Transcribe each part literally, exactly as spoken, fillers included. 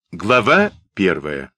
Глава первая.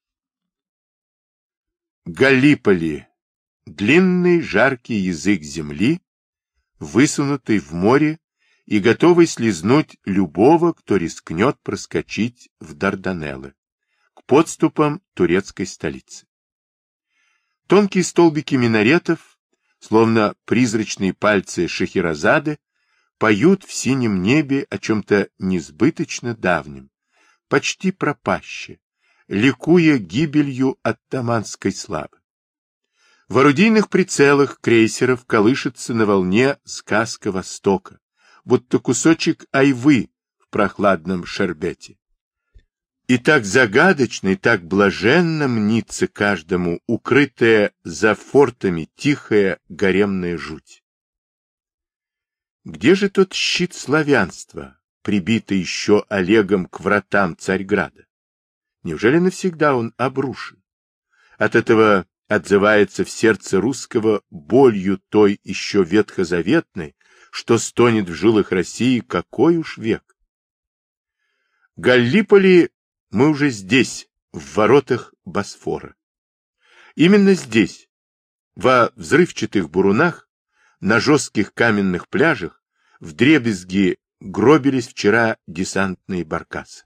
Галлиполи. Длинный жаркий язык земли, высунутый в море и готовый слизнуть любого, кто рискнет проскочить в Дарданеллы, к подступам турецкой столицы. Тонкие столбики минаретов, словно призрачные пальцы Шахерезады, поют в синем небе о чем-то несбыточно давнем, почти пропаще, ликуя гибелью оттоманской славы. В орудийных прицелах крейсеров колышется на волне сказка Востока, будто кусочек айвы в прохладном шербете. И так загадочно и так блаженно мнится каждому укрытая за фортами тихая гаремная жуть. Где же тот щит славянства, прибитый еще Олегом к вратам Царьграда? Неужели навсегда он обрушен? От этого отзывается в сердце русского болью той еще ветхозаветной, что стонет в жилах России какой уж век. Галлиполи мы уже здесь, в воротах Босфора. Именно здесь, во взрывчатых бурунах, на жестких каменных пляжах, вдребезги гробились вчера десантные баркасы.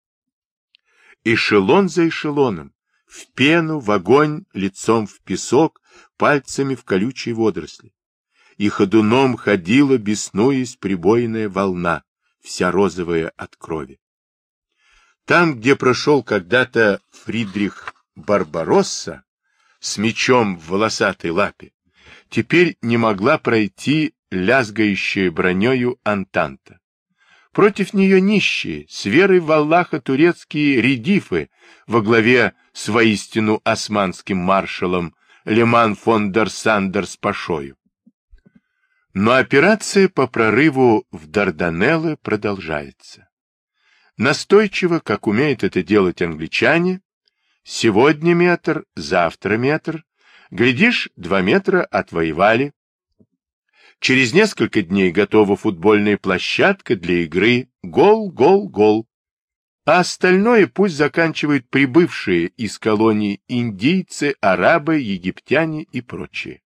Эшелон за эшелоном, в пену, в огонь, лицом в песок, пальцами в колючие водоросли. И ходуном ходила, беснуясь, прибойная волна, вся розовая от крови. Там, где прошел когда-то Фридрих Барбаросса с мечом в волосатой лапе, теперь не могла пройти лязгающая бронею Антанта. Против нее нищие, с верой в Аллаха турецкие редифы во главе с воистину османским маршалом Леман фон дер Сандерс Пашою. Но операция по прорыву в Дарданеллы продолжается. Настойчиво, как умеют это делать англичане, сегодня метр, завтра метр, глядишь, два метра отвоевали. Через несколько дней готова футбольная площадка для игры гол, гол, гол. А остальное пусть заканчивают прибывшие из колоний индийцы, арабы, египтяне и прочие.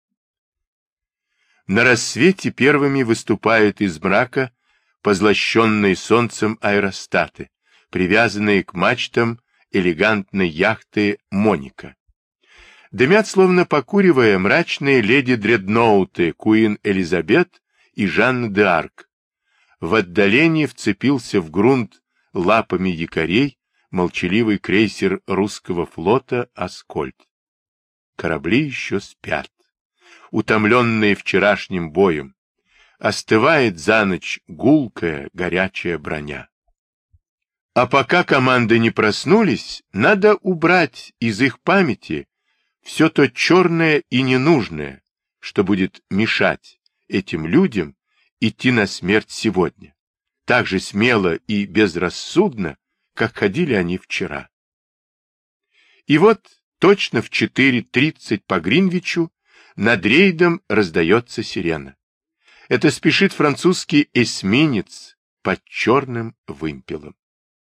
На рассвете первыми выступают из мрака позлощенные солнцем аэростаты, привязанные к мачтам элегантной яхты «Моника». Дымят, словно покуривая, мрачные леди-дредноуты Куин Элизабет и Жанна де Арк. В отдалении вцепился в грунт лапами якорей молчаливый крейсер русского флота «Аскольд». Корабли еще спят, утомленные вчерашним боем. Остывает за ночь гулкая, горячая броня. А пока команды не проснулись, надо убрать из их памяти все то черное и ненужное, что будет мешать этим людям идти на смерть сегодня, так же смело и безрассудно, как ходили они вчера. И вот точно в четыре тридцать по Гринвичу над рейдом раздается сирена. Это спешит французский эсминец под черным вымпелом.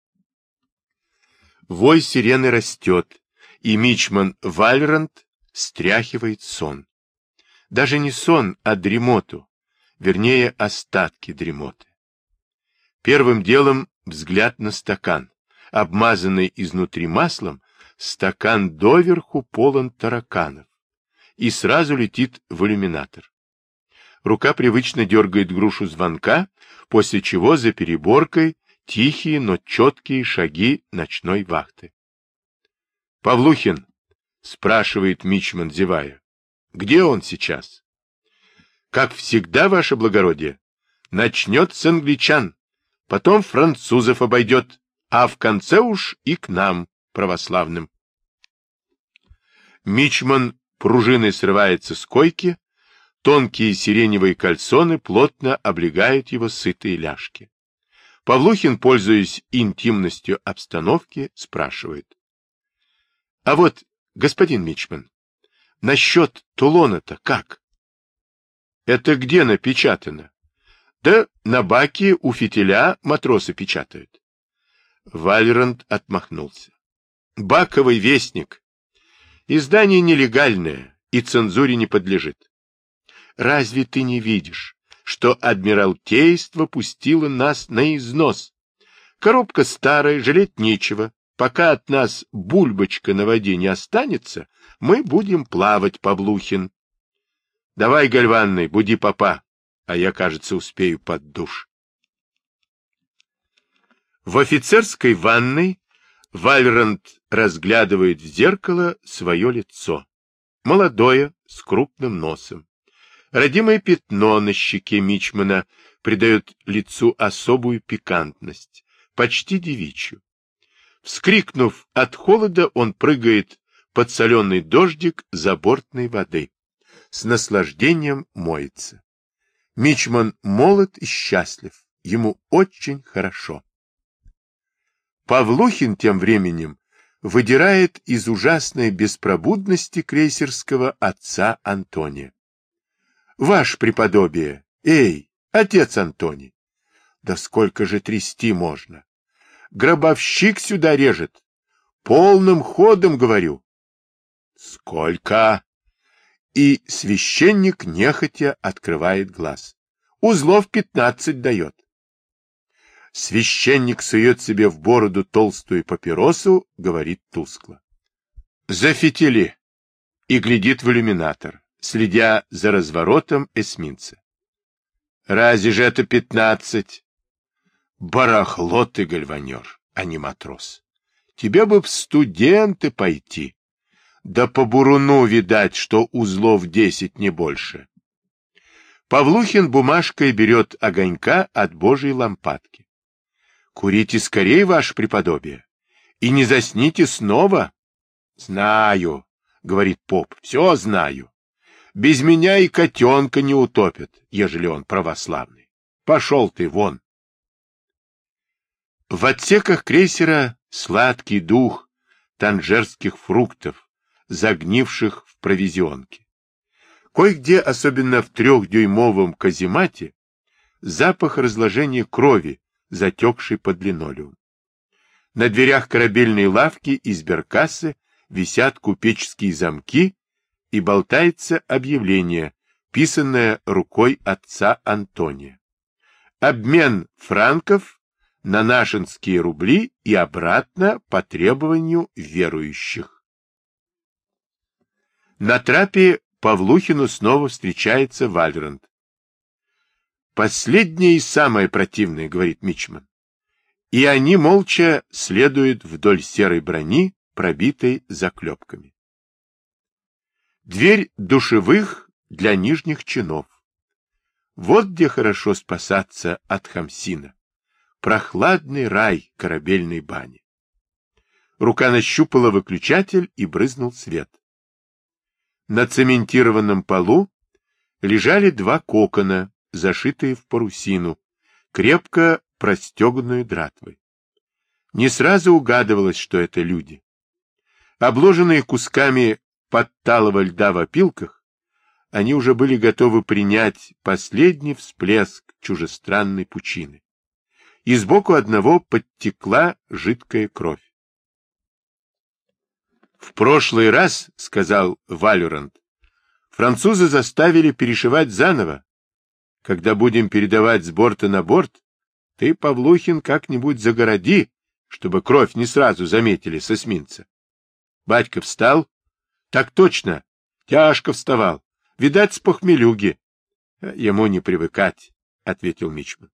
Вой сирены растет, и мичман Вальрант стряхивает сон. Даже не сон, а дремоту, вернее, остатки дремоты. Первым делом взгляд на стакан. Обмазанный изнутри маслом, стакан доверху полон тараканов. И сразу летит в иллюминатор. Рука привычно дергает грушу звонка, после чего за переборкой тихие, но четкие шаги ночной вахты. — Павлухин, — спрашивает мичман, зевая, — где он сейчас? — Как всегда, ваше благородие, начнет с англичан, потом французов обойдет, а в конце уж и к нам, православным. Мичман пружиной срывается с койки, тонкие сиреневые кальсоны плотно облегают его сытые ляжки. Павлухин, пользуясь интимностью обстановки, спрашивает. — А вот, господин мичман, насчет Тулона-то как? — Это где напечатано? — Да на баке у фитиля матросы печатают. Вальрант отмахнулся. Баковый вестник. Издание нелегальное и цензуре не подлежит. Разве ты не видишь, что Адмиралтейство пустило нас на износ? Коробка старая, жалеть нечего. Пока от нас бульбочка на воде не останется, мы будем плавать, Павлухин. Давай, Гальванный, буди попа, а я, кажется, успею под душ. В офицерской ванной Вальрант разглядывает в зеркало свое лицо. Молодое, с крупным носом. Родимое пятно на щеке мичмана придает лицу особую пикантность, почти девичью. Вскрикнув от холода, он прыгает под соленый дождик забортной воды. С наслаждением моется. Мичман молод и счастлив. Ему очень хорошо. Павлухин тем временем выдирает из ужасной беспробудности крейсерского отца Антония. Ваше преподобие, эй, отец Антоний, да сколько же трясти можно? Гробовщик сюда режет. Полным ходом, говорю. Сколько? И священник нехотя открывает глаз. Узлов пятнадцать дает. Священник сует себе в бороду толстую папиросу, говорит тускло. Зафитили. И глядит в иллюминатор, следя за разворотом эсминца. Разве же это пятнадцать? Барахло ты, гальванер, а не матрос. Тебе бы в студенты пойти. Да по буруну видать, что узлов десять, не больше. Павлухин бумажкой берет огонька от божьей лампадки. Курите скорее, ваше преподобие, и не засните снова. Знаю, говорит поп, все знаю. Без меня и котенка не утопят, ежели он православный. Пошел ты вон. В отсеках крейсера сладкий дух танжерских фруктов, загнивших в провизионке. Кое-где, особенно в трехдюймовом каземате, запах разложения крови, затекший под линолеум. На дверях корабельной лавки из беркассы висят купеческие замки и болтается объявление, писанное рукой отца Антония. Обмен франков на нашинские рубли и обратно по требованию верующих. На трапе Павлухину снова встречается Вальрант. «Последнее и самое противное», — говорит мичман. И они молча следуют вдоль серой брони, пробитой заклепками. Дверь душевых для нижних чинов. Вот где хорошо спасаться от хамсина. Прохладный рай корабельной бани. Рука нащупала выключатель и брызнул свет. На цементированном полу лежали два кокона, зашитые в парусину, крепко простеганную дратвой. Не сразу угадывалось, что это люди. Обложенные кусками подталого льда в опилках, они уже были готовы принять последний всплеск чужестранной пучины. И сбоку одного подтекла жидкая кровь. В прошлый раз, — сказал Вальрант, — французы заставили перешивать заново. Когда будем передавать с борта на борт, ты, Павлухин, как-нибудь загороди, чтобы кровь не сразу заметили с эсминца. Батька встал? Так точно. Тяжко вставал. Видать, с похмелюги. Ему не привыкать, — ответил мичман.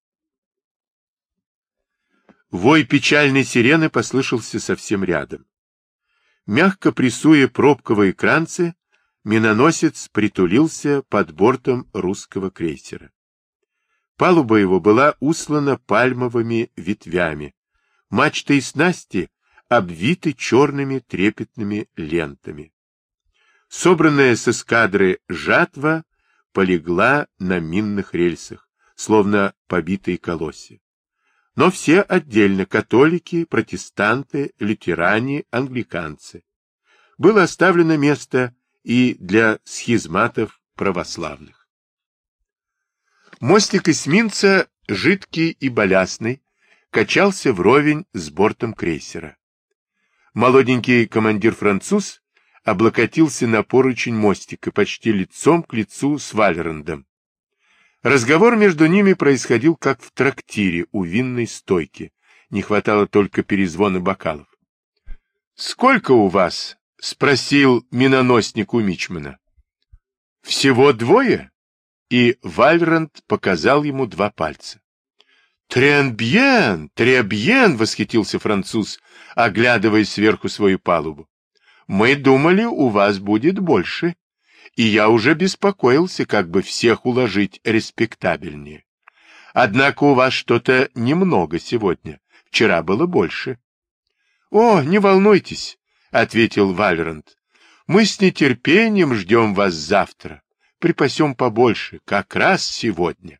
Вой печальной сирены послышался совсем рядом. Мягко прессуя пробковые кранцы, миноносец притулился под бортом русского крейсера. Палуба его была услана пальмовыми ветвями, мачты и снасти обвиты черными трепетными лентами. Собранная с эскадры жатва полегла на минных рельсах, словно побитые колосья. Но все отдельно — католики, протестанты, лютеране, англиканцы. Было оставлено место и для схизматов православных. Мостик эсминца, жидкий и балясный, качался вровень с бортом крейсера. Молоденький командир-француз облокотился на поручень мостика почти лицом к лицу с Вальрандом. Разговор между ними происходил как в трактире у винной стойки. Не хватало только перезвона бокалов. — Сколько у вас? — спросил миноносник у мичмана. — Всего двое? И Вальранд показал ему два пальца. «Трен-бьен! Трен-бьен!» — восхитился француз, оглядывая сверху свою палубу. «Мы думали, у вас будет больше, и я уже беспокоился, как бы всех уложить респектабельнее. Однако у вас что-то немного сегодня, вчера было больше». «О, не волнуйтесь», — ответил Вальранд. «Мы с нетерпением ждем вас завтра, припасем побольше, как раз сегодня».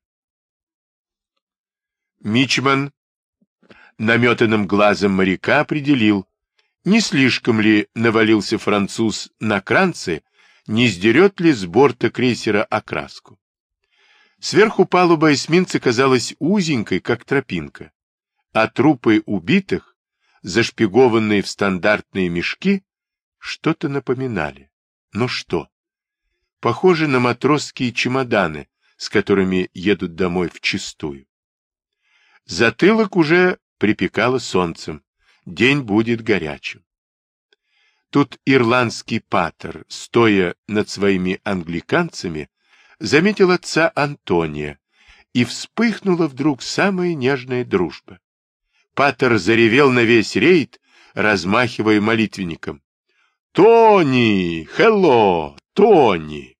Мичман наметанным глазом моряка определил, не слишком ли навалился француз на кранцы, не сдерет ли с борта крейсера окраску. Сверху палуба эсминца казалась узенькой, как тропинка, а трупы убитых, зашпигованные в стандартные мешки, что-то напоминали. Но что? Похоже на матросские чемоданы, с которыми едут домой вчистую. Затылок уже припекало солнцем, день будет горячим. Тут ирландский патер, стоя над своими англиканцами, заметил отца Антония, и вспыхнула вдруг самая нежная дружба. Патер заревел на весь рейд, размахивая молитвенником. «Тони! Хелло! Тони!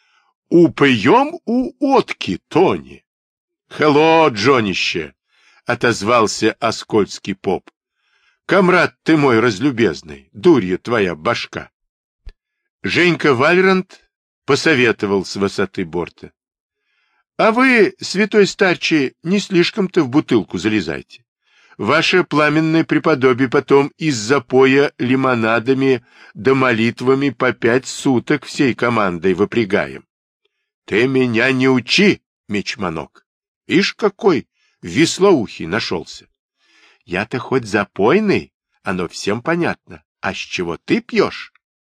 Упоем у отки, Тони! Хелло, Джонище!» — отозвался оскольский поп. «Камрад ты мой разлюбезный, дурья твоя башка!» Женька Вальранд посоветовал с высоты борта. «А вы, святой старче, не слишком-то в бутылку залезайте. Ваше пламенное преподобие потом из запоя лимонадами да молитвами по пять суток всей командой выпрягаем. Ты меня не учи, мечманок! Ишь какой веслоухий нашелся! Я-то хоть запойный, оно всем понятно. А с чего ты пьешь?»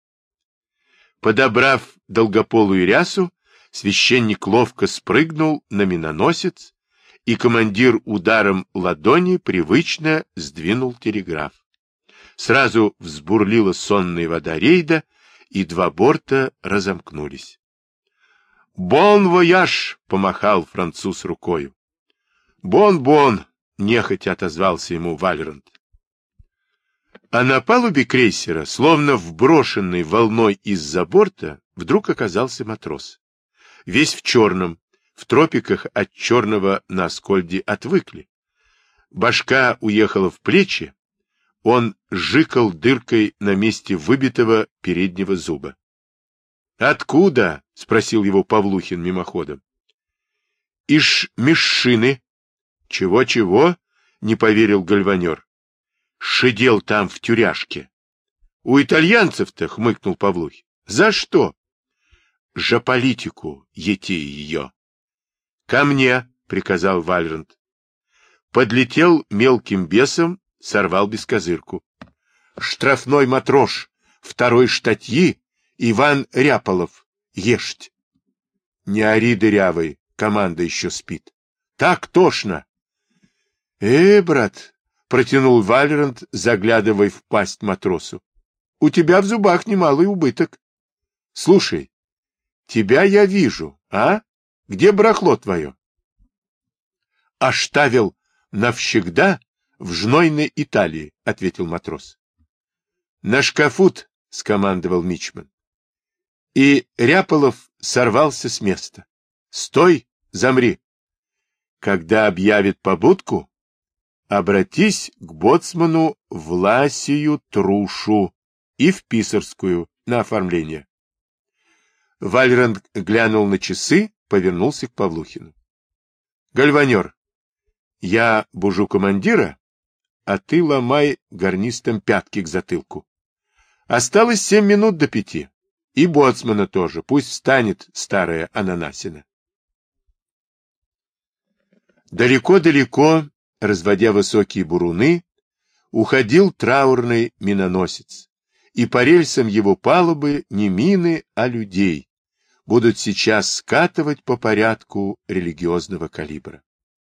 Подобрав долгополую рясу, священник ловко спрыгнул на миноносец, и командир ударом ладони привычно сдвинул телеграф. Сразу взбурлила сонная вода рейда, и два борта разомкнулись. «Бон вояж!» — помахал француз рукою. «Бон-бон!» — нехотя отозвался ему Вальранд. А на палубе крейсера, словно вброшенный волной из-за борта, вдруг оказался матрос. Весь в черном, в тропиках от черного на Аскольде отвыкли. Башка уехала в плечи, он жикал дыркой на месте выбитого переднего зуба. «Откуда?» — спросил его Павлухин мимоходом. «Иш мешшины». «Чего-чего?» — не поверил гальванер. «Шидел там в тюряшке». «У итальянцев-то», — хмыкнул Павлухин. «За что?» «За политику, ети ее». «Ко мне», — приказал Вальранд. Подлетел мелким бесом, сорвал бескозырку. «Штрафной матрош второй штатьи Иван Ряполов. Ешьте». «Не ори, дырявый, команда еще спит». «Так тошно». «Э, брат», — протянул Вальранд, заглядывая в пасть матросу, — «у тебя в зубах немалый убыток. Слушай, тебя я вижу, а? Где барахло твое?» «Оставил навсегда в жнойной Италии», — ответил матрос. «На шкафут», — скомандовал мичман. И Ряполов сорвался с места. «Стой, замри. Когда объявит побудку, обратись к боцману Власию Трушу и в Писарскую на оформление». Вальранд глянул на часы, повернулся к Павлухину. «Гальванер, я бужу командира, а ты ломай гарнистом пятки к затылку. Осталось семь минут до пяти. И боцмана тоже, пусть встанет старая ананасина». Далеко-далеко разводя высокие буруны, уходил траурный миноносец, и по рельсам его палубы не мины, а людей будут сейчас скатывать по порядку религиозного калибра.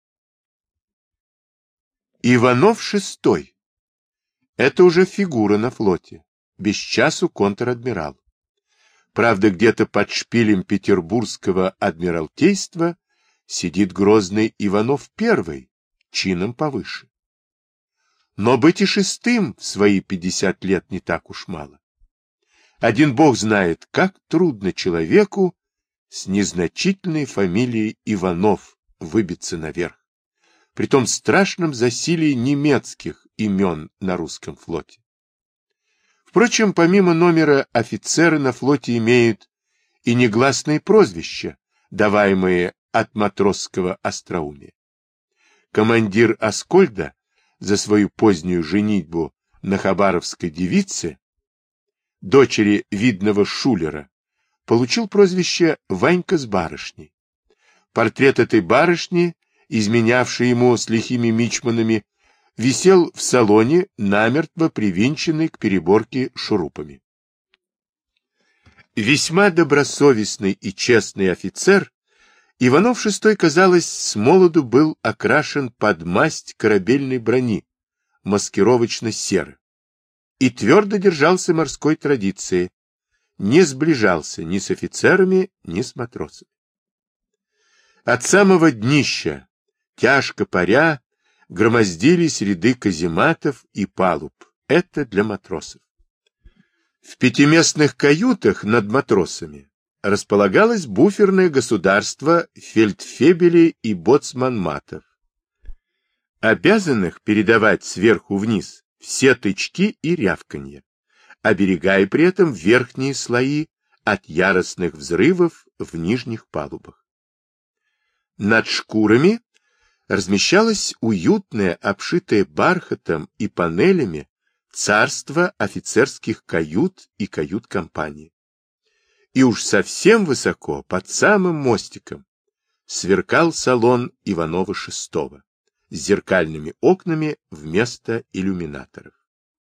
Иванов шестой. Это уже фигура на флоте, без часу контр-адмирал. Правда, где-то под шпилем петербургского адмиралтейства сидит грозный Иванов первый, чином повыше. Но быть и шестым в свои пятьдесят лет не так уж мало. Один бог знает, как трудно человеку с незначительной фамилией Иванов выбиться наверх, при том страшном засилии немецких имен на русском флоте. Впрочем, помимо номера офицеры на флоте имеют и негласные прозвища, даваемые от матросского остроумия. Командир Аскольда за свою позднюю женитьбу на хабаровской девице, дочери видного шулера, получил прозвище Ванька с барышней. Портрет этой барышни, изменявший ему с лихими мичманами, висел в салоне, намертво привинченный к переборке шурупами. Весьма добросовестный и честный офицер, Иванов шестой, казалось, с молоду был окрашен под масть корабельной брони, маскировочно-серо, и твердо держался морской традиции, не сближался ни с офицерами, ни с матросами. От самого днища, тяжко паря, громоздились ряды казематов и палуб. Это для матросов. В пятиместных каютах над матросами располагалось буферное государство фельдфебелей и боцман-матов, обязанных передавать сверху вниз все тычки и рявканье, оберегая при этом верхние слои от яростных взрывов в нижних палубах. Над шкурами размещалось уютное, обшитое бархатом и панелями царство офицерских кают и кают-компаний. И уж совсем высоко, под самым мостиком, сверкал салон Иванова шестого с зеркальными окнами вместо иллюминаторов.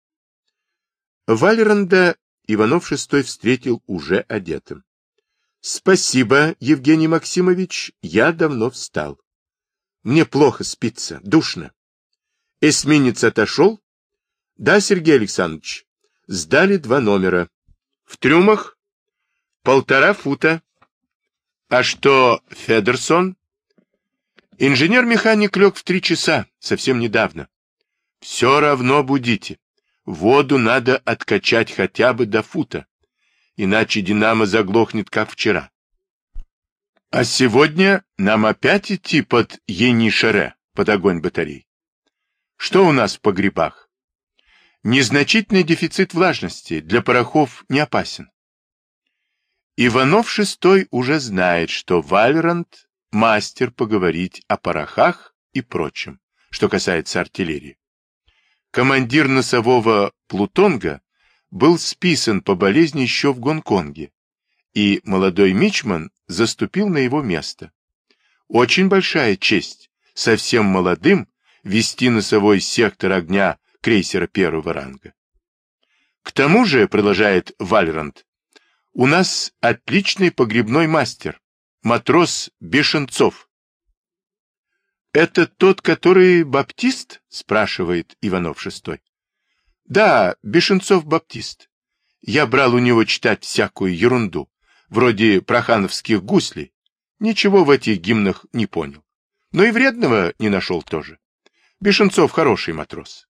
Вальранда Иванов шестой встретил уже одетым. — Спасибо, Евгений Максимович, я давно встал. Мне плохо спится, душно. Эсминец отошел? Да, Сергей Александрович. Сдали два номера. В трюмах? Полтора фута. А что, Федерсон? Инженер-механик лег в три часа, совсем недавно. Все равно будите. Воду надо откачать хотя бы до фута, иначе динамо заглохнет, как вчера. А сегодня нам опять идти под Енишере, под огонь батарей. Что у нас в погребах? Незначительный дефицит влажности, для порохов не опасен. Иванов шестой уже знает, что Вальранд — мастер поговорить о порохах и прочем, что касается артиллерии. Командир носового Плутонга был списан по болезни еще в Гонконге, и молодой мичман заступил на его место. Очень большая честь совсем молодым вести носовой сектор огня крейсера первого ранга. К тому же, продолжает Вальранд, у нас отличный погребной мастер, матрос Бешенцов. Это тот, который баптист? Спрашивает Иванов шестой. Да, Бешенцов-баптист. Я брал у него читать всякую ерунду, вроде прохановских гуслей. Ничего в этих гимнах не понял. Но и вредного не нашел тоже. Бешенцов хороший матрос.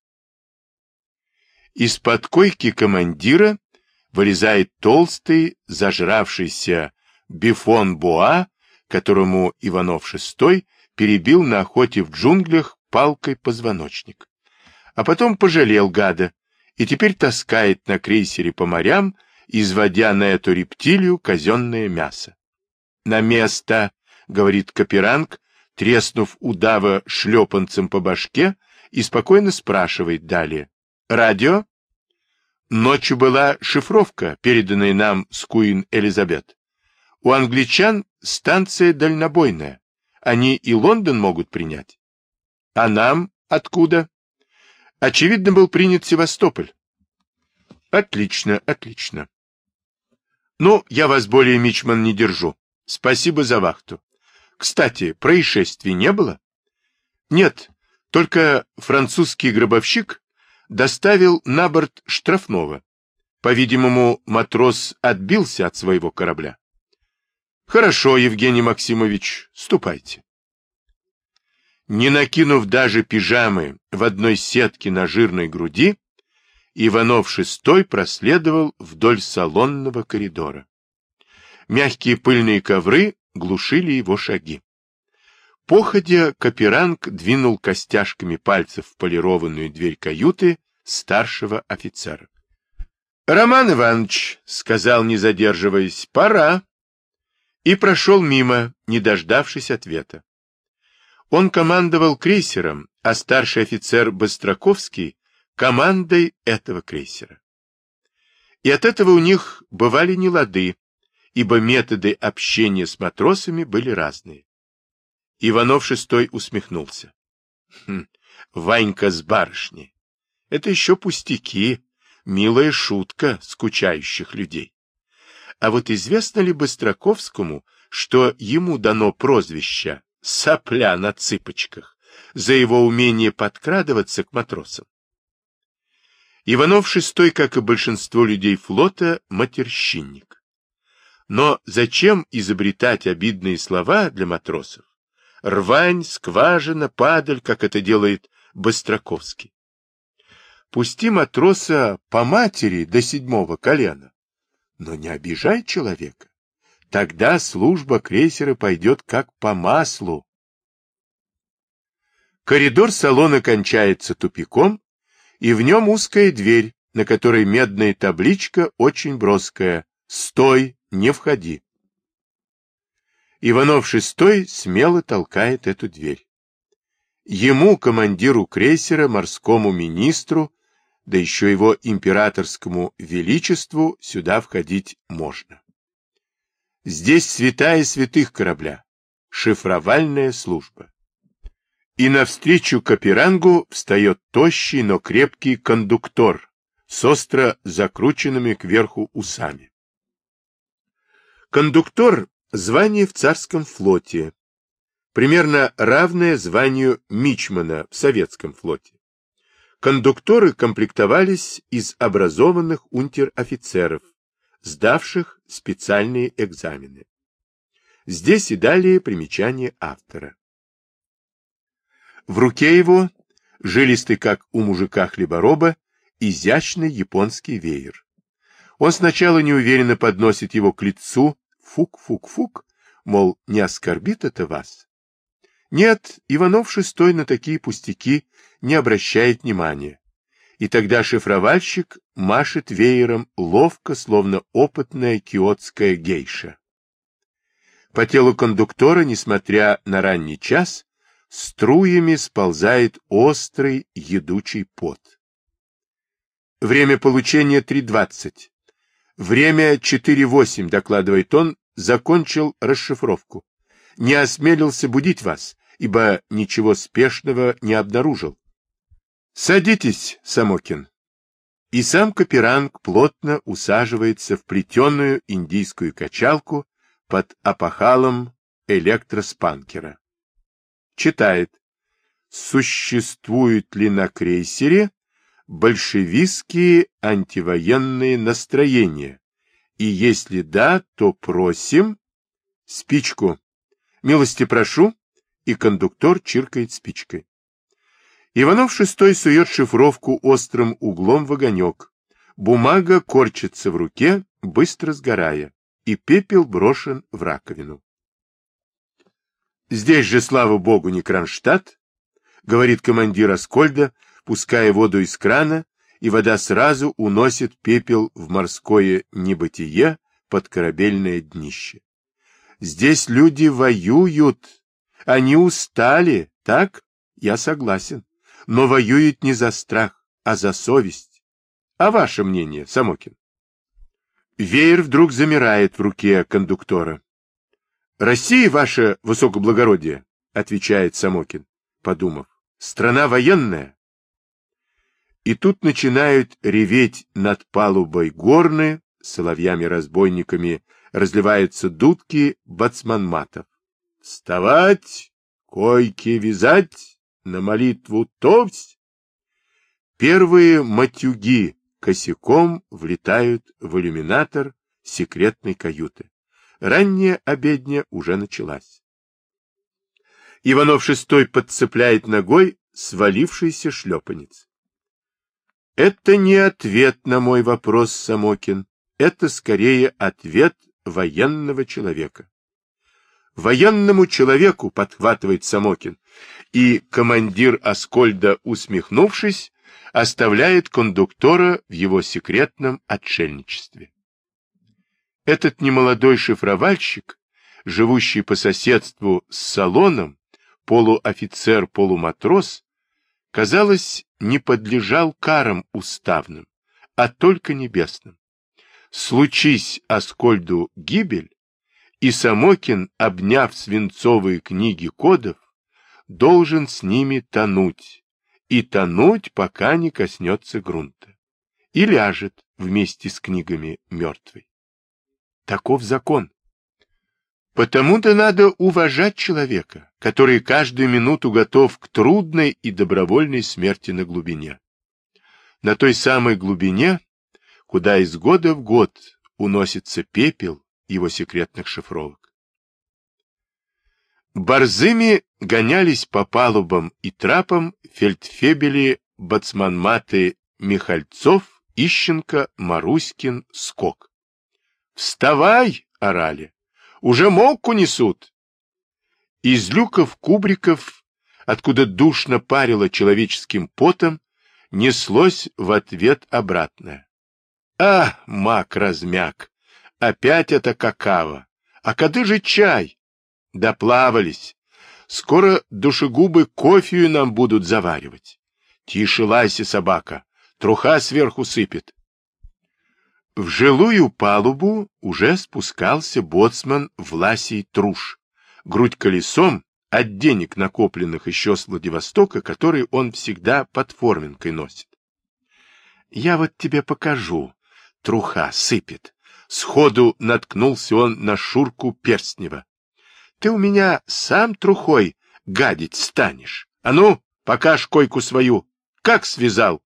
Из-под койки командира вылезает толстый, зажравшийся Бифон-Буа, которому Иванов шестой перебил на охоте в джунглях палкой позвоночник. А потом пожалел гада и теперь таскает на крейсере по морям, изводя на эту рептилию казенное мясо. «На место!» — говорит Каперанг, треснув удава шлепанцем по башке, и спокойно спрашивает далее. «Радио?» Ночью была шифровка, переданная нам с Куин Элизабет. У англичан станция дальнобойная. Они и Лондон могут принять. А нам Откуда? Очевидно, был принят Севастополь. Отлично, отлично. Ну, я вас более, мичман, не держу. Спасибо за вахту. Кстати, происшествий не было? Нет, только французский гробовщик доставил на борт штрафного. По-видимому, матрос отбился от своего корабля. Хорошо, Евгений Максимович, ступайте. Не накинув даже пижамы в одной сетке на жирной груди, Иванов шестой проследовал вдоль салонного коридора. Мягкие пыльные ковры глушили его шаги. Походя, Каперанг двинул костяшками пальцев в полированную дверь каюты старшего офицера. — Роман Иванович, — сказал, не задерживаясь, — пора. И прошел мимо, не дождавшись ответа. Он командовал крейсером, а старший офицер Быстроковский — командой этого крейсера. И от этого у них бывали нелады, ибо методы общения с матросами были разные. Иванов шестой усмехнулся. Хм, Ванька с барышней. Это еще пустяки, милая шутка скучающих людей. А вот известно ли Быстроковскому, что ему дано прозвище «сопля на цыпочках» за его умение подкрадываться к матросам? Иванов шестой, как и большинство людей флота, матерщинник. Но зачем изобретать обидные слова для матросов? Рвань, скважина, падаль, как это делает Быстроковский. Пусти матроса по матери до седьмого колена, но не обижай человека. Тогда служба крейсера пойдет как по маслу. Коридор салона кончается тупиком, и в нем узкая дверь, на которой медная табличка очень броская: «Стой, не входи». Иванов шестой смело толкает эту дверь. Ему, командиру крейсера, морскому министру, да еще его императорскому величеству, сюда входить можно. Здесь святая святых корабля, шифровальная служба. И навстречу Каперангу встает тощий, но крепкий кондуктор с остро закрученными кверху усами. Кондуктор — звание в царском флоте, примерно равное званию мичмана в советском флоте. Кондукторы комплектовались из образованных унтер-офицеров, сдавших специальные экзамены. Здесь и далее примечание автора. В руке его, жилистый, как у мужика-хлебороба, изящный японский веер. Он сначала неуверенно подносит его к лицу, фук-фук-фук, мол, не оскорбит это вас? Нет, Иванов шестой на такие пустяки не обращает внимания. И тогда шифровальщик машет веером ловко, словно опытная киотская гейша. По телу кондуктора, несмотря на ранний час, струями сползает острый едучий пот. Время получения три двадцать. Время четыре восемь, докладывает он, закончил расшифровку. Не осмелился будить вас, ибо ничего спешного не обнаружил. Садитесь, Самокин. И сам Каперанг плотно усаживается в плетеную индийскую качалку под опахалом электроспанкера. Читает. Существуют ли на крейсере большевистские антивоенные настроения? И если да, то просим... Спичку. Милости прошу. И кондуктор чиркает спичкой. Иванов шестой сует шифровку острым углом в огонек. Бумага корчится в руке, быстро сгорая, и пепел брошен в раковину. Здесь же, слава богу, не Кронштадт, говорит командир Аскольда, пуская воду из крана, и вода сразу уносит пепел в морское небытие под корабельное днище. Здесь люди воюют, они устали, так? Я согласен, но воюют не за страх, а за совесть. А ваше мнение, Самокин? Веер вдруг замирает в руке кондуктора. Россия, ваше высокоблагородие, отвечает Самокин, подумав. Страна военная. И тут начинают реветь над палубой горны, соловьями-разбойниками разливаются дудки бацманматов. Вставать, койки вязать, на молитву товсь. Первые матюги косяком влетают в иллюминатор секретной каюты. Ранняя обедня уже началась. Иванов шестой подцепляет ногой свалившийся шлепанец. Это не ответ на мой вопрос, Самокин. Это скорее ответ военного человека. Военному человеку, подхватывает Самокин, и командир Аскольда, усмехнувшись, оставляет кондуктора в его секретном отшельничестве. Этот немолодой шифровальщик, живущий по соседству с салоном, полуофицер-полуматрос, казалось, не подлежал карам уставным, а только небесным. Случись Аскольду гибель, и Самокин, обняв свинцовые книги кодов, должен с ними тонуть, и тонуть, пока не коснется грунта, и ляжет вместе с книгами мертвый. Таков закон. Потому-то надо уважать человека, который каждую минуту готов к трудной и добровольной смерти на глубине. На той самой глубине, куда из года в год уносится пепел его секретных шифровок. Борзыми гонялись по палубам и трапам фельдфебели, бацманматы Михальцов, Ищенко, Маруськин, Скок. «Вставай!» — орали. «Уже мокку несут!» Из люков кубриков, откуда душно парило человеческим потом, неслось в ответ обратное. «А, мак-размяк! Опять это какао! А кады же чай? Доплавались! Скоро душегубы кофею нам будут заваривать! Тише лайся, собака! Труха сверху сыпет!» В жилую палубу уже спускался боцман Власий Труш, грудь колесом от денег, накопленных еще с Владивостока, которые он всегда под форменкой носит. «Я вот тебе покажу, труха сыпет!» Сходу наткнулся он на Шурку Перстнева. «Ты у меня сам трухой гадить станешь. А ну, покажь койку свою! Как связал?»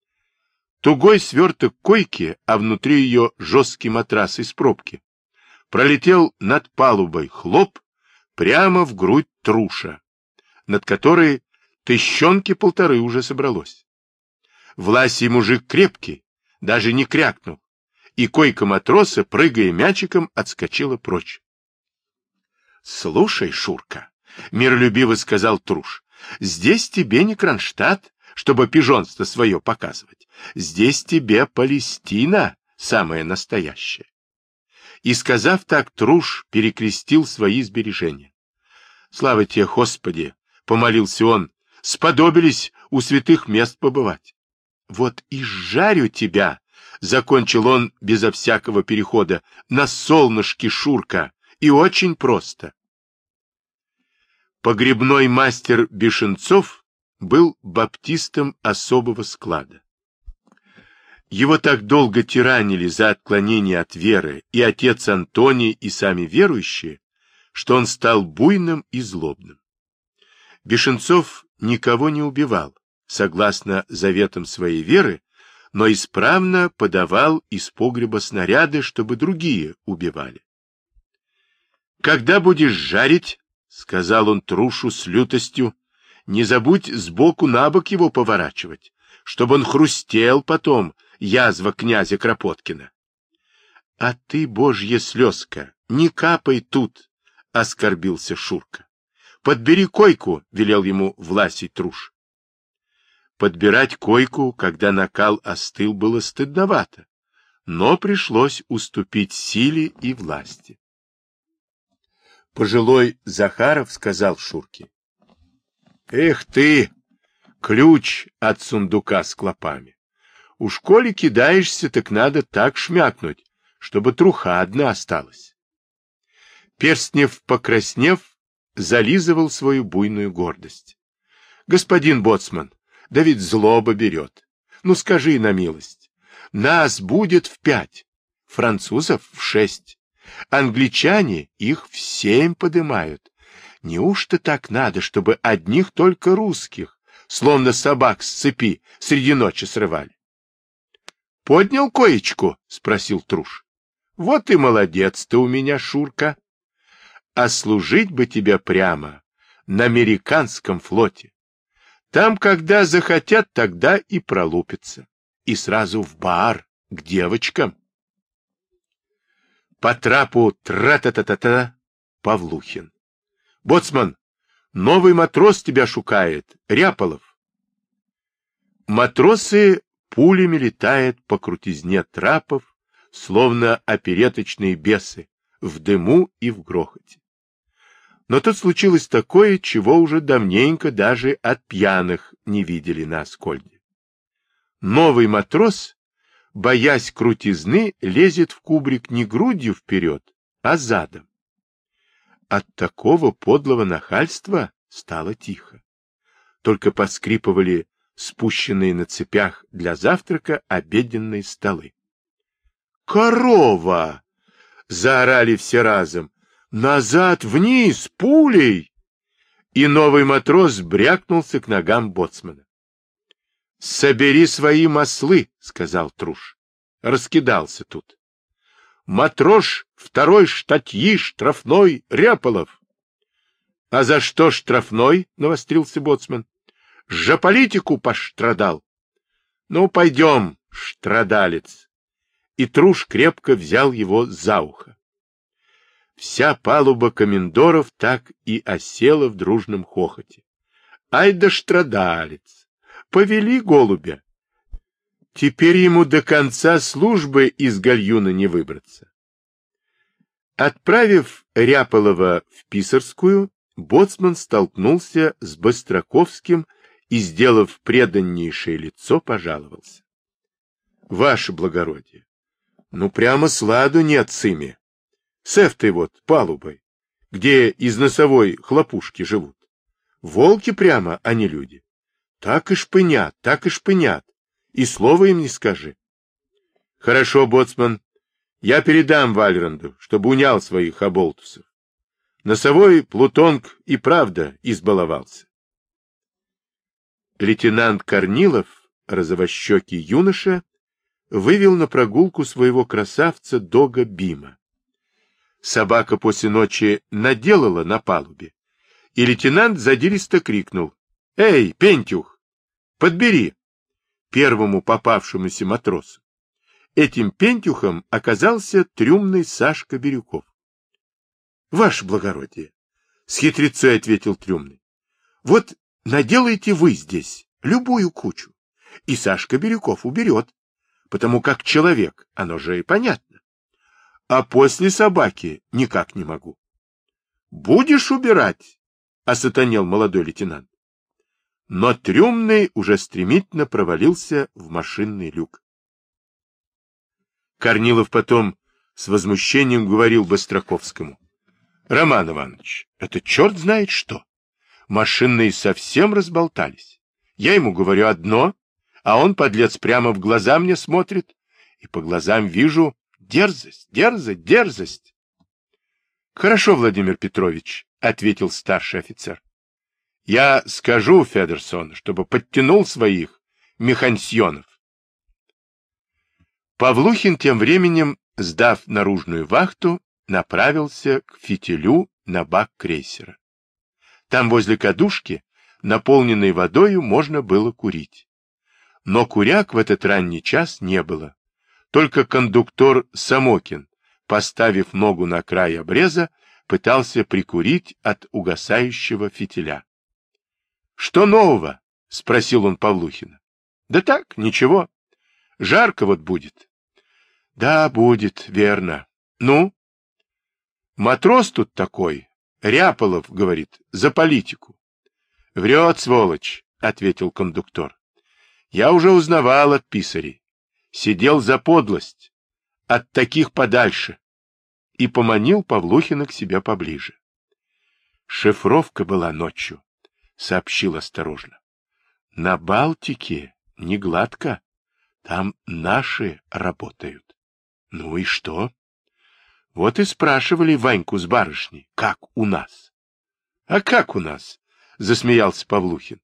Тугой сверток койки, а внутри ее жесткий матрас из пробки, пролетел над палубой хлоп прямо в грудь Труша, над которой тыщенки полторы уже собралось. Власий мужик крепкий, даже не крякнул, и койка матроса, прыгая мячиком, отскочила прочь. — Слушай, Шурка, — миролюбиво сказал Труш, — здесь тебе не Кронштадт, чтобы пижонство свое показывать. Здесь тебе Палестина самая настоящая. И, сказав так, Труш перекрестил свои сбережения. Слава тебе, Господи, — помолился он, — сподобились у святых мест побывать. Вот и жарю тебя, — закончил он безо всякого перехода, — на солнышке, Шурка, и очень просто. Погребной мастер Бешенцов был баптистом особого склада. Его так долго тиранили за отклонение от веры и отец Антоний, и сами верующие, что он стал буйным и злобным. Бешенцов никого не убивал, согласно заветам своей веры, но исправно подавал из погреба снаряды, чтобы другие убивали. «Когда будешь жарить, — сказал он Трушу с лютостью, — не забудь сбоку на бок его поворачивать, чтобы он хрустел потом, язва князя Кропоткина». — А ты, божья слезка, не капай тут, — оскорбился Шурка. — Подбери койку, — велел ему Власий Труш. Подбирать койку, когда накал остыл, было стыдновато, но пришлось уступить силе и власти. Пожилой Захаров сказал Шурке: — Эх ты, ключ от сундука с клопами! Уж коли кидаешься, так надо так шмякнуть, чтобы труха одна осталась. Перстнев, покраснев, зализывал свою буйную гордость. Господин боцман, да ведь злоба берет. Ну скажи на милость. Нас будет в пять, французов в шесть. Англичане их в семь подымают. Неужто так надо, чтобы одних только русских, словно собак с цепи, среди ночи срывали? — Поднял коечку? — спросил Труш. — Вот и молодец ты у меня, Шурка. А служить бы тебе прямо на американском флоте. Там, когда захотят, тогда и пролупятся. И сразу в бар, к девочкам. По трапу тра-та-та-та-та Павлухин. Боцман, новый матрос тебя шукает, Ряполов. Матросы пулями летают по крутизне трапов, словно опереточные бесы, в дыму и в грохоте. Но тут случилось такое, чего уже давненько даже от пьяных не видели на Аскольде. Новый матрос, боясь крутизны, лезет в кубрик не грудью вперед, а задом. От такого подлого нахальства стало тихо. Только поскрипывали спущенные на цепях для завтрака обеденные столы. «Корова!» — заорали все разом. «Назад, вниз, пулей!» И новый матрос брякнулся к ногам боцмана. «Собери свои маслы», — сказал Труш. Раскидался тут. «Матрос второй штатьи штрафной Ряполов». «А за что штрафной?» — навострился боцман. «За политику пострадал». «Ну, пойдем, страдалец». И Труш крепко взял его за ухо. Вся палуба комендоров так и осела в дружном хохоте. Ай да страдалец! Повели голубя. Теперь ему до конца службы из гальюна не выбраться. Отправив Ряполова в Писарскую, боцман столкнулся с Быстроковским и, сделав преданнейшее лицо, пожаловался. — Ваше благородие, ну прямо сладу нет с ими. С этой вот палубой, где из носовой хлопушки живут. Волки прямо, а не люди. Так и шпынят, так и шпынят. И слова им не скажи. Хорошо, боцман, я передам Вальранду, чтобы унял своих оболтусов. Носовой Плутонг и правда избаловался. Лейтенант Корнилов, розовощекий юноша, вывел на прогулку своего красавца Дога Бима. Собака после ночи наделала на палубе, и лейтенант задиристо крикнул: «Эй, Пентюх, подбери!» первому попавшемуся матросу. Этим Пентюхом оказался трюмный Сашка Бирюков. — Ваше благородие, — с хитрецой ответил трюмный, — вот наделайте вы здесь любую кучу, и Сашка Бирюков уберет, потому как человек, оно же и понятно. А после собаки никак не могу. — Будешь убирать? — осатанел молодой лейтенант. Но трюмный уже стремительно провалился в машинный люк. Корнилов потом с возмущением говорил Быстроковскому: — Роман Иванович, это черт знает что. Машинные совсем разболтались. Я ему говорю одно, а он, подлец, прямо в глаза мне смотрит, и по глазам вижу дерзость, дерзость, дерзость. — Хорошо, Владимир Петрович, — ответил старший офицер. — Я скажу Федерсону, чтобы подтянул своих механсьонов. Павлухин тем временем, сдав наружную вахту, направился к фитилю на бак крейсера. Там возле кадушки, наполненной водою, можно было курить. Но куряк в этот ранний час не было. Только кондуктор Самокин, поставив ногу на край обреза, пытался прикурить от угасающего фитиля. — Что нового? — спросил он Павлухина. — Да так, ничего. Жарко вот будет. — Да, будет, верно. Ну? — Матрос тут такой, Ряполов, говорит, за политику. — Врет, сволочь, — ответил кондуктор. — Я уже узнавал от писарей. Сидел за подлость. От таких подальше. И поманил Павлухина к себе поближе. Шифровка была ночью, — сообщил осторожно. На Балтике не гладко. Там наши работают. Ну и что? Вот и спрашивали Ваньку с барышней, как у нас. А как у нас? Засмеялся Павлухин.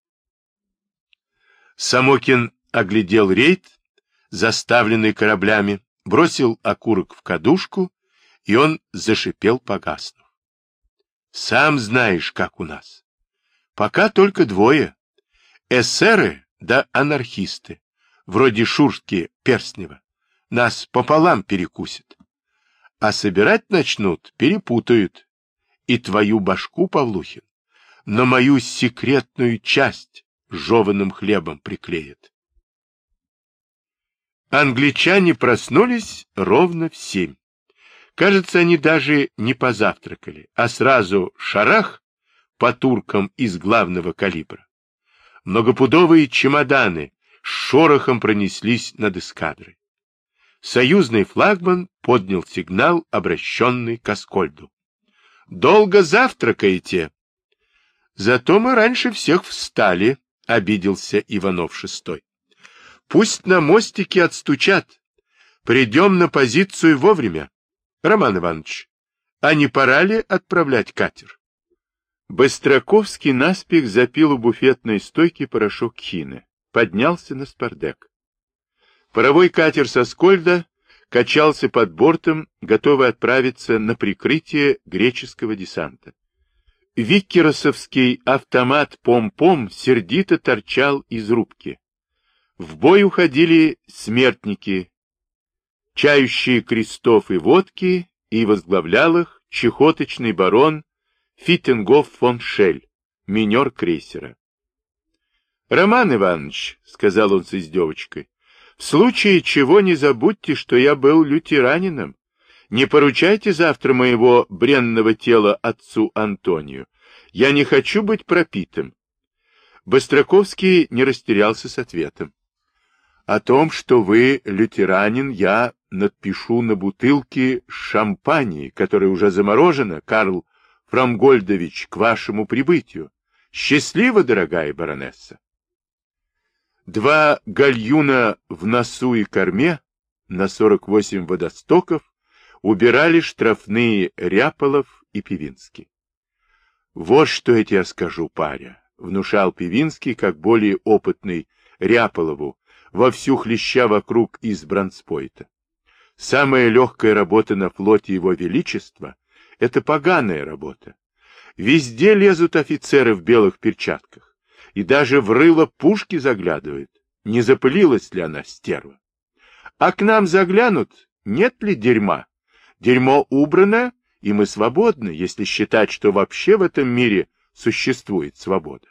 Самокин оглядел рейд, заставленный кораблями, бросил окурок в кадушку, и он зашипел, погаснув. Сам знаешь, как у нас. Пока только двое. Эсеры да анархисты, вроде Шурки Перстнева. Нас пополам перекусят. А собирать начнут, перепутают. И твою башку, Павлухин, на мою секретную часть жеваным хлебом приклеят. Англичане проснулись ровно в семь. Кажется, они даже не позавтракали, а сразу шарах по туркам из главного калибра. Многопудовые чемоданы с шорохом пронеслись над эскадрой. Союзный флагман поднял сигнал, обращенный к Аскольду. «Долго завтракаете?» «Зато мы раньше всех встали», — обиделся Иванов шестой. «Пусть на мостике отстучат. Придем на позицию вовремя. Роман Иванович, а не пора ли отправлять катер?» Быстроковский наспех запил у буфетной стойки порошок хины, поднялся на спардек. Паровой катер со Аскольда качался под бортом, готовый отправиться на прикрытие греческого десанта. Виккеросовский автомат «Пом-Пом» сердито торчал из рубки. В бой уходили смертники, чающие крестов и водки, и возглавлял их чехоточный барон Фиттингоф фон Шель, минер крейсера. — Роман Иванович, — сказал он с издевочкой, — в случае чего не забудьте, что я был лютеранином. Не поручайте завтра моего бренного тела отцу Антонию. Я не хочу быть пропитым. Быстроковский не растерялся с ответом. О том, что вы лютеранин, я надпишу на бутылке шампани, которая уже заморожена, Карл Фрамгольдович, к вашему прибытию. Счастливо, дорогая баронесса. Два гальюна в носу и корме на сорок восемь водостоков убирали штрафные Ряполов и Пивинский. Вот что я тебе скажу, паря, внушал Пивинский, как более опытный Ряполову, вовсю хлеща вокруг из бронспойта. Самая легкая работа на флоте Его Величества — это поганая работа. Везде лезут офицеры в белых перчатках, и даже в рыло пушки заглядывают, не запылилась ли она, стерва. А к нам заглянут, нет ли дерьма? Дерьмо убрано, и мы свободны, если считать, что вообще в этом мире существует свобода.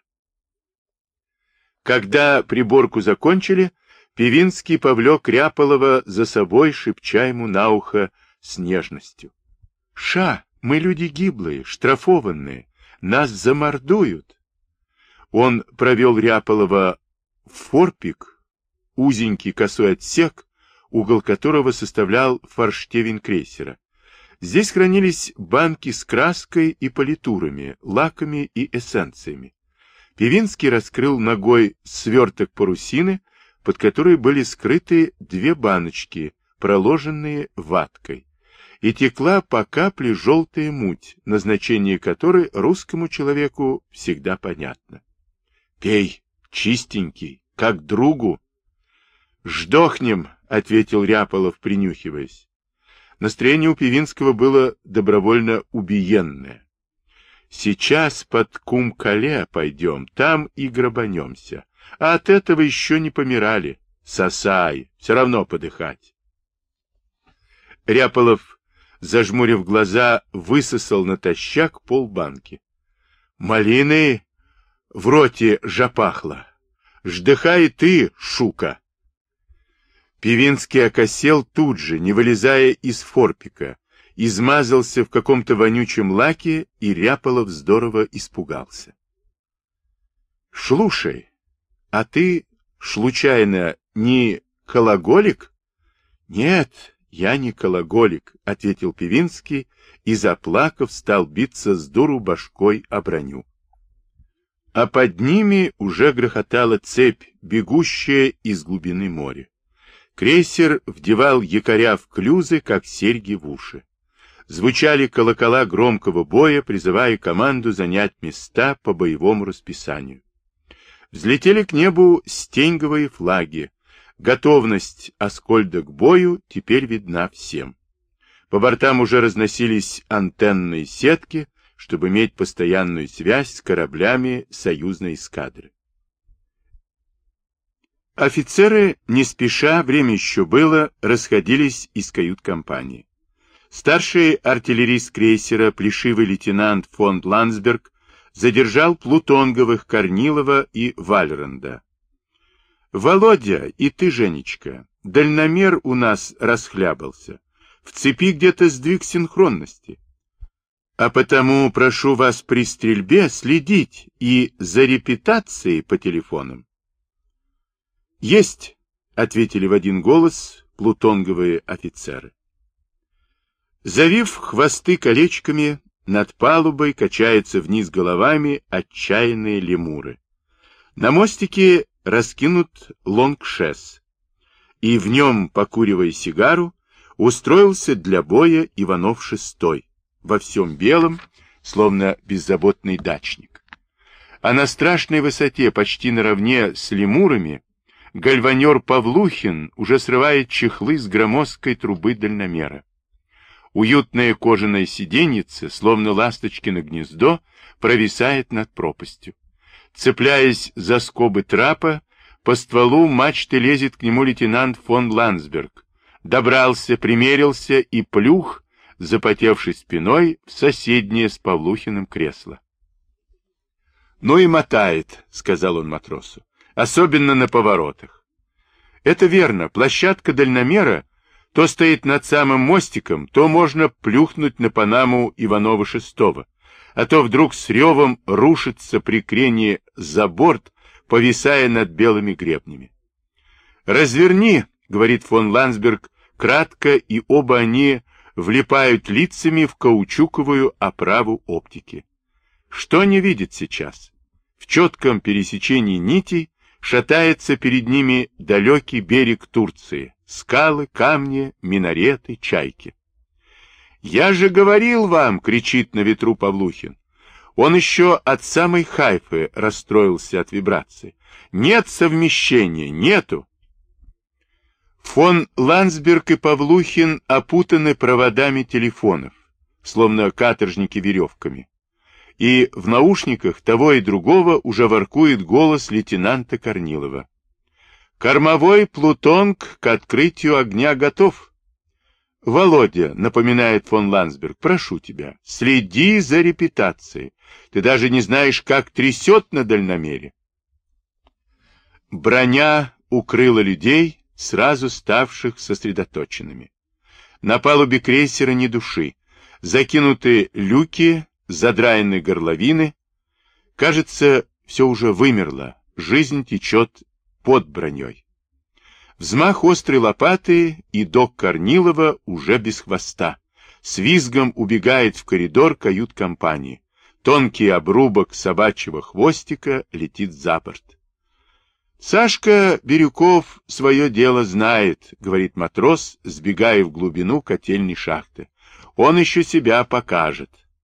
Когда приборку закончили, Пивинский повлек Ряполова за собой, шепча ему на ухо с нежностью. — Ша, мы люди гиблые, штрафованные, нас замордуют. Он провел Ряполова в форпик, узенький косой отсек, угол которого составлял форштевень крейсера. Здесь хранились банки с краской и политурами, лаками и эссенциями. Пивинский раскрыл ногой сверток парусины, под которой были скрыты две баночки, проложенные ваткой, и текла по капле желтая муть, назначение которой русскому человеку всегда понятно. «Пей, чистенький, как другу». «Ждохнем», — ответил Ряполов, принюхиваясь. Настроение у Пивинского было добровольно убиенное. «Сейчас под Кум-Кале пойдем, там и грабанемся. А от этого еще не помирали. Сосай, все равно подыхать». Ряполов, зажмурив глаза, высосал натощак полбанки. «Малины в роте жапахло. Ждыхай ты, шука!» Пивинский окосел тут же, не вылезая из форпика, измазался в каком-то вонючем лаке, и Ряполов здорово испугался. — Слушай, а ты, случайно, не кологолик? — Нет, я не кологолик, — ответил Пивинский и, заплакав, стал биться с дуру башкой о броню. а под ними уже грохотала цепь, бегущая из глубины моря. Крейсер вдевал якоря в клюзы, как серьги в уши. Звучали колокола громкого боя, призывая команду занять места по боевому расписанию. Взлетели к небу стенговые флаги. Готовность Аскольда к бою теперь видна всем. По бортам уже разносились антенные сетки, чтобы иметь постоянную связь с кораблями союзной эскадры. Офицеры, не спеша, время еще было, расходились из кают-компании. Старший артиллерист крейсера, плешивый лейтенант фон Ландсберг, задержал Плутонговых, Корнилова и Вальранда. «Володя, и ты, Женечка, дальномер у нас расхлябался. В цепи где-то сдвиг синхронности. А потому прошу вас при стрельбе следить и за репетацией по телефонам». «Есть», — ответили в один голос плутонговые офицеры. Завив хвосты колечками, над палубой качаются вниз головами отчаянные лемуры. На мостике раскинут лонгшес, и в нем, покуривая сигару, устроился для боя Иванов шестой, во всем белом, словно беззаботный дачник. А на страшной высоте, почти наравне с лемурами, гальванер Павлухин уже срывает чехлы с громоздкой трубы дальномера. Уютное кожаное сиденьице, словно ласточкино гнездо, провисает над пропастью. Цепляясь за скобы трапа, по стволу мачты лезет к нему лейтенант фон Ландсберг. Добрался, примерился и плюх, запотевший спиной, в соседнее с Павлухиным кресло. «Ну и мотает», — сказал он матросу, — «особенно на поворотах». Это верно, площадка дальномера то стоит над самым мостиком, то можно плюхнуть на панаму Иванова шестого, а то вдруг с ревом рушится при крении за борт, повисая над белыми гребнями. «Разверни», — говорит фон Ландсберг, кратко, и оба они влипают лицами в каучуковую оправу оптики. Что не видит сейчас? В четком пересечении нитей шатается перед ними далекий берег Турции. Скалы, камни, минареты, чайки. «Я же говорил вам!» — кричит на ветру Павлухин. Он еще от самой Хайфы расстроился от вибрации. «Нет совмещения, нету!» Фон Ландсберг и Павлухин опутаны проводами телефонов, словно каторжники веревками. И в наушниках того и другого уже воркует голос лейтенанта Корнилова. «Кормовой Плутонг к открытию огня готов». «Володя», — напоминает фон Ландсберг, — «прошу тебя, следи за репетацией. Ты даже не знаешь, как трясет на дальномере». Броня укрыла людей, сразу ставших сосредоточенными. На палубе крейсера ни души, закинуты люки, задраены горловины. Кажется, все уже вымерло, жизнь течет под броней. Взмах острой лопаты, и док Корнилова уже без хвоста. С визгом убегает в коридор кают-компании. Тонкий обрубок собачьего хвостика летит за борт. «Сашка Бирюков свое дело знает», — говорит матрос, сбегая в глубину котельной шахты. «Он еще себя покажет».